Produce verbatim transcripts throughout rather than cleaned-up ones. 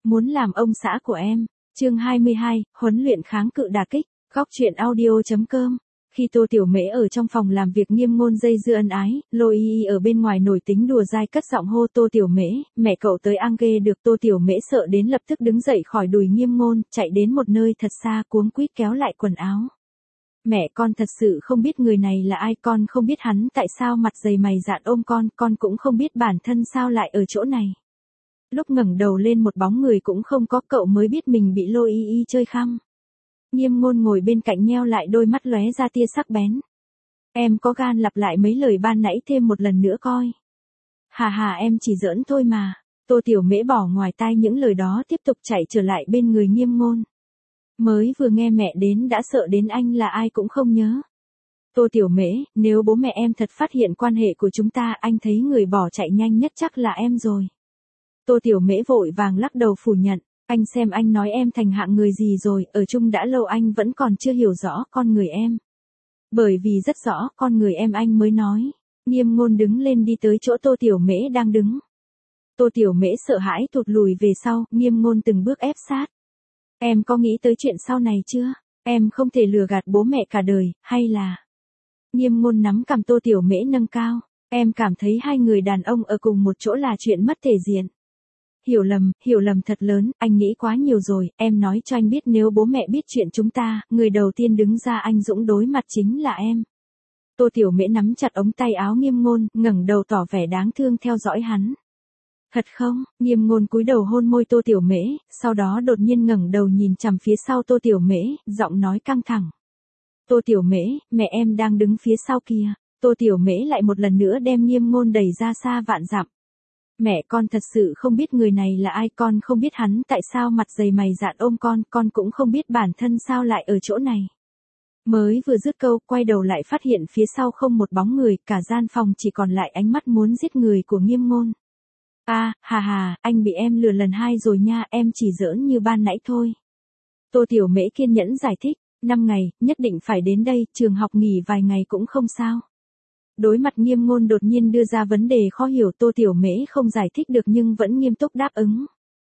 Muốn làm ông xã của em. Chương hai mươi hai, huấn luyện kháng cự đả kích. Góc truyện audio.com. Khi Tô Tiểu Mễ ở trong phòng làm việc Nghiêm Ngôn dây dưa ân ái, Lô Y Y ở bên ngoài nổi tính đùa dai cất giọng hô Tô Tiểu Mễ, mẹ cậu tới ăn ghê được. Tô Tiểu Mễ sợ đến lập tức đứng dậy khỏi đùi Nghiêm Ngôn, chạy đến một nơi thật xa cuống quýt kéo lại quần áo. Mẹ, con thật sự không biết người này là ai, con không biết hắn tại sao mặt dày mày dạn ôm con, con cũng không biết bản thân sao lại ở chỗ này. Lúc ngẩng đầu lên một bóng người cũng không có, cậu mới biết mình bị Lô Y Y chơi khăm. Nghiêm Ngôn ngồi bên cạnh nheo lại đôi mắt lóe ra tia sắc bén. Em có gan lặp lại mấy lời ban nãy thêm một lần nữa coi. Hà hà, em chỉ giỡn thôi mà. Tô Tiểu Mễ bỏ ngoài tai những lời đó tiếp tục chạy trở lại bên người Nghiêm Ngôn. Mới vừa nghe mẹ đến đã sợ đến anh là ai cũng không nhớ. Tô Tiểu Mễ, nếu bố mẹ em thật phát hiện quan hệ của chúng ta, anh thấy người bỏ chạy nhanh nhất chắc là em rồi. Tô Tiểu Mễ vội vàng lắc đầu phủ nhận. Anh xem anh nói em thành hạng người gì rồi, ở chung đã lâu anh vẫn còn chưa hiểu rõ con người em. Bởi vì rất rõ con người em anh mới nói. Nghiêm Ngôn đứng lên đi tới chỗ Tô Tiểu Mễ đang đứng. Tô Tiểu Mễ sợ hãi tụt lùi về sau, Nghiêm Ngôn từng bước ép sát. Em có nghĩ tới chuyện sau này chưa? Em không thể lừa gạt bố mẹ cả đời, hay là... Nghiêm Ngôn nắm cằm Tô Tiểu Mễ nâng cao. Em cảm thấy hai người đàn ông ở cùng một chỗ là chuyện mất thể diện. Hiểu lầm, hiểu lầm thật lớn, anh nghĩ quá nhiều rồi, em nói cho anh biết nếu bố mẹ biết chuyện chúng ta, người đầu tiên đứng ra anh dũng đối mặt chính là em. Tô Tiểu Mễ nắm chặt ống tay áo Nghiêm Ngôn, ngẩng đầu tỏ vẻ đáng thương theo dõi hắn. Thật không? Nghiêm Ngôn cúi đầu hôn môi Tô Tiểu Mễ, sau đó đột nhiên ngẩng đầu nhìn chằm phía sau Tô Tiểu Mễ, giọng nói căng thẳng. Tô Tiểu Mễ, mẹ em đang đứng phía sau kìa. Tô Tiểu Mễ lại một lần nữa đem Nghiêm Ngôn đẩy ra xa vạn dặm. Mẹ, con thật sự không biết người này là ai, con không biết hắn tại sao mặt dày mày dạn ôm con, con cũng không biết bản thân sao lại ở chỗ này. Mới vừa dứt câu, quay đầu lại phát hiện phía sau không một bóng người, cả gian phòng chỉ còn lại ánh mắt muốn giết người của Nghiêm Ngôn. À, hà hà, anh bị em lừa lần hai rồi nha, em chỉ giỡn như ban nãy thôi. Tô Tiểu Mễ kiên nhẫn giải thích, năm ngày, nhất định phải đến đây, trường học nghỉ vài ngày cũng không sao. Đối mặt Nghiêm Ngôn đột nhiên đưa ra vấn đề khó hiểu, Tô Tiểu Mễ không giải thích được nhưng vẫn nghiêm túc đáp ứng.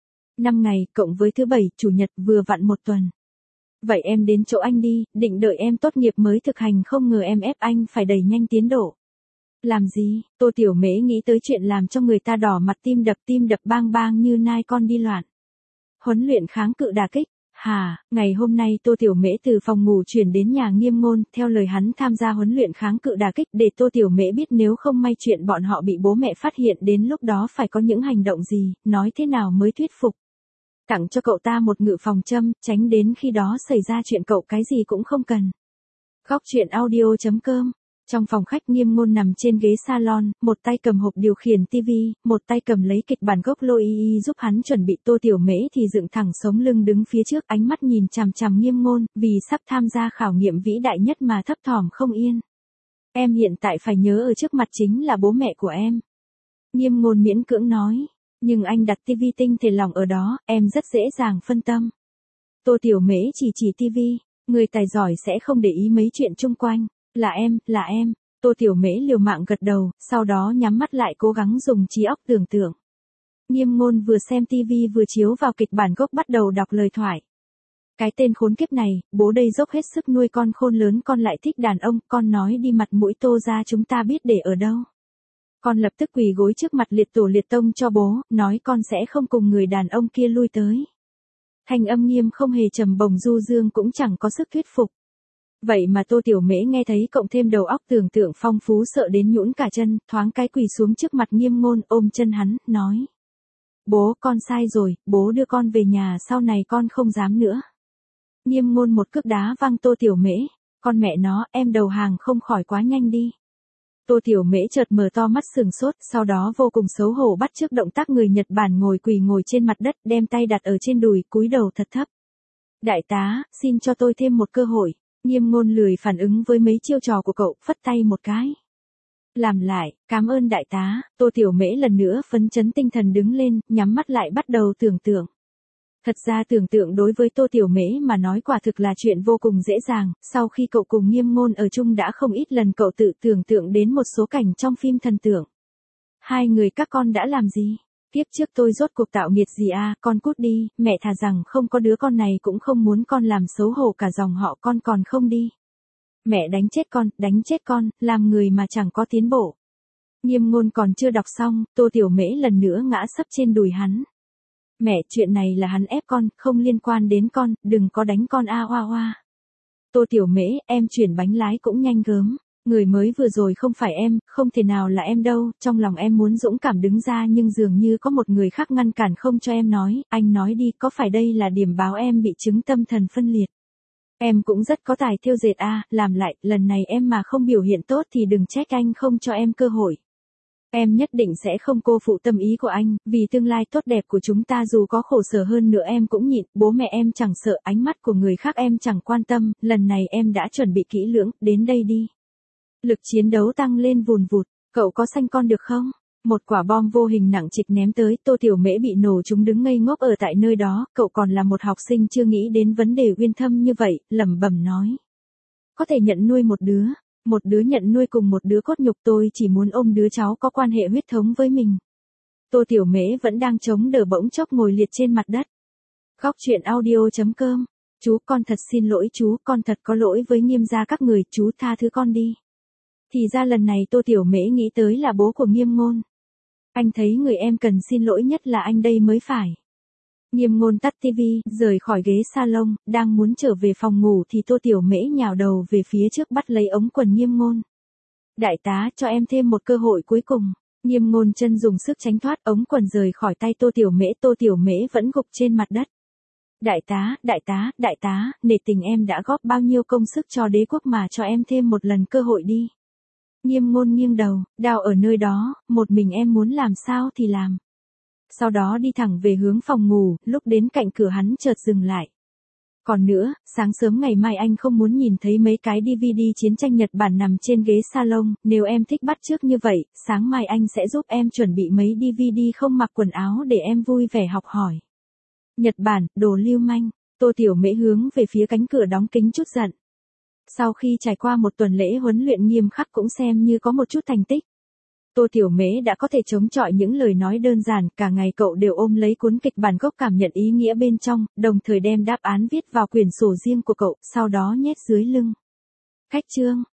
Năm ngày, cộng với thứ bảy, chủ nhật vừa vặn một tuần. Vậy em đến chỗ anh đi, định đợi em tốt nghiệp mới thực hành, không ngờ em ép anh phải đẩy nhanh tiến độ. Làm gì? Tô Tiểu Mễ nghĩ tới chuyện làm cho người ta đỏ mặt, tim đập tim đập bang bang như nai con đi loạn. Huấn luyện kháng cự đả kích. Hà, ngày hôm nay Tô Tiểu Mễ từ phòng ngủ chuyển đến nhà Nghiêm Ngôn, theo lời hắn tham gia huấn luyện kháng cự đả kích để Tô Tiểu Mễ biết nếu không may chuyện bọn họ bị bố mẹ phát hiện đến lúc đó phải có những hành động gì, nói thế nào mới thuyết phục. Tặng cho cậu ta một ngự phòng châm, tránh đến khi đó xảy ra chuyện cậu cái gì cũng không cần. Góc truyện audio.com. Trong phòng khách Nghiêm Ngôn nằm trên ghế salon, một tay cầm hộp điều khiển tivi, một tay cầm lấy kịch bản gốc. Lô Y Y giúp hắn chuẩn bị, Tô Tiểu Mễ thì dựng thẳng sống lưng đứng phía trước, ánh mắt nhìn chằm chằm Nghiêm Ngôn, vì sắp tham gia khảo nghiệm vĩ đại nhất mà thấp thỏm không yên. Em hiện tại phải nhớ ở trước mặt chính là bố mẹ của em. Nghiêm Ngôn miễn cưỡng nói, nhưng anh đặt tivi tinh thể lỏng ở đó, em rất dễ dàng phân tâm. Tô Tiểu Mễ chỉ chỉ tivi, người tài giỏi sẽ không để ý mấy chuyện chung quanh. Là em, là em. Tô Tiểu Mễ liều mạng gật đầu, sau đó nhắm mắt lại cố gắng dùng trí óc tưởng tượng. Nghiêm Ngôn vừa xem tivi vừa chiếu vào kịch bản gốc bắt đầu đọc lời thoại. Cái tên khốn kiếp này, bố đây dốc hết sức nuôi con khôn lớn, con lại thích đàn ông, con nói đi mặt mũi Tô ra chúng ta biết để ở đâu. Con lập tức quỳ gối trước mặt liệt tổ liệt tông cho bố, nói con sẽ không cùng người đàn ông kia lui tới. Thanh âm Nghiêm không hề trầm bổng du dương cũng chẳng có sức thuyết phục. Vậy mà Tô Tiểu Mễ nghe thấy cộng thêm đầu óc tưởng tượng phong phú sợ đến nhũn cả chân, thoáng cái quỳ xuống trước mặt Nghiêm Ngôn ôm chân hắn, nói. Bố, con sai rồi, bố đưa con về nhà, sau này con không dám nữa. Nghiêm Ngôn một cước đá văng Tô Tiểu Mễ, con mẹ nó, em đầu hàng không khỏi quá nhanh đi. Tô Tiểu Mễ chợt mở to mắt sừng sốt, sau đó vô cùng xấu hổ bắt chước động tác người Nhật Bản ngồi quỳ ngồi trên mặt đất, đem tay đặt ở trên đùi, cúi đầu thật thấp. Đại tá, xin cho tôi thêm một cơ hội. Nghiêm Ngôn lười phản ứng với mấy chiêu trò của cậu, phất tay một cái. Làm lại, cảm ơn đại tá. Tô Tiểu Mễ lần nữa phấn chấn tinh thần đứng lên, nhắm mắt lại bắt đầu tưởng tượng. Thật ra tưởng tượng đối với Tô Tiểu Mễ mà nói quả thực là chuyện vô cùng dễ dàng, sau khi cậu cùng Nghiêm Ngôn ở chung đã không ít lần cậu tự tưởng tượng đến một số cảnh trong phim thần tượng. Hai người các con đã làm gì? Kiếp trước tôi rốt cuộc tạo nghiệt gì a, con cút đi, mẹ thà rằng không có đứa con này cũng không muốn con làm xấu hổ cả dòng họ con còn không đi. Mẹ đánh chết con, đánh chết con, làm người mà chẳng có tiến bộ. Nghiêm Ngôn còn chưa đọc xong, Tô Tiểu Mễ lần nữa ngã sấp trên đùi hắn. Mẹ, chuyện này là hắn ép con, không liên quan đến con, đừng có đánh con a oa oa. Tô Tiểu Mễ, em chuyển bánh lái cũng nhanh gớm. Người mới vừa rồi không phải em, không thể nào là em đâu, trong lòng em muốn dũng cảm đứng ra nhưng dường như có một người khác ngăn cản không cho em nói, anh nói đi, có phải đây là điểm báo em bị chứng tâm thần phân liệt? Em cũng rất có tài thêu dệt a, làm lại, lần này em mà không biểu hiện tốt thì đừng trách anh không cho em cơ hội. Em nhất định sẽ không cô phụ tâm ý của anh, vì tương lai tốt đẹp của chúng ta dù có khổ sở hơn nữa em cũng nhịn, bố mẹ em chẳng sợ, ánh mắt của người khác em chẳng quan tâm, lần này em đã chuẩn bị kỹ lưỡng, đến đây đi. Lực chiến đấu tăng lên vùn vụt, cậu có sanh con được không? Một quả bom vô hình nặng trịch ném tới, Tô Tiểu Mễ bị nổ trúng đứng ngây ngốc ở tại nơi đó, cậu còn là một học sinh chưa nghĩ đến vấn đề uyên thâm như vậy, lẩm bẩm nói. Có thể nhận nuôi một đứa, một đứa nhận nuôi cùng một đứa cốt nhục, tôi chỉ muốn ôm đứa cháu có quan hệ huyết thống với mình. Tô Tiểu Mễ vẫn đang chống đỡ bỗng chốc ngồi liệt trên mặt đất. Góc truyện audio chấm com, chú con thật xin lỗi chú, con thật có lỗi với Nghiêm gia các người, chú tha thứ con đi. Thì ra lần này Tô Tiểu Mễ nghĩ tới là bố của Nghiêm Ngôn. Anh thấy người em cần xin lỗi nhất là anh đây mới phải. Nghiêm Ngôn tắt tivi, rời khỏi ghế salon, đang muốn trở về phòng ngủ thì Tô Tiểu Mễ nhào đầu về phía trước bắt lấy ống quần Nghiêm Ngôn. Đại tá, cho em thêm một cơ hội cuối cùng. Nghiêm Ngôn chân dùng sức tránh thoát, ống quần rời khỏi tay Tô Tiểu Mễ, Tô Tiểu Mễ vẫn gục trên mặt đất. Đại tá, đại tá, đại tá, nể tình em đã góp bao nhiêu công sức cho đế quốc mà cho em thêm một lần cơ hội đi. Nghiêm Ngôn nghiêng đầu, đao ở nơi đó, một mình em muốn làm sao thì làm. Sau đó đi thẳng về hướng phòng ngủ, lúc đến cạnh cửa hắn chợt dừng lại. Còn nữa, sáng sớm ngày mai anh không muốn nhìn thấy mấy cái đê vê đê chiến tranh Nhật Bản nằm trên ghế salon, nếu em thích bắt chước như vậy, sáng mai anh sẽ giúp em chuẩn bị mấy đê vê đê không mặc quần áo để em vui vẻ học hỏi. Nhật Bản, đồ lưu manh, Tô Tiểu Mễ hướng về phía cánh cửa đóng kín chút giận. Sau khi trải qua một tuần lễ huấn luyện nghiêm khắc cũng xem như có một chút thành tích. Tô Tiểu Mễ đã có thể chống chọi những lời nói đơn giản, cả ngày cậu đều ôm lấy cuốn kịch bản gốc cảm nhận ý nghĩa bên trong, đồng thời đem đáp án viết vào quyển sổ riêng của cậu, sau đó nhét dưới lưng. Khách chương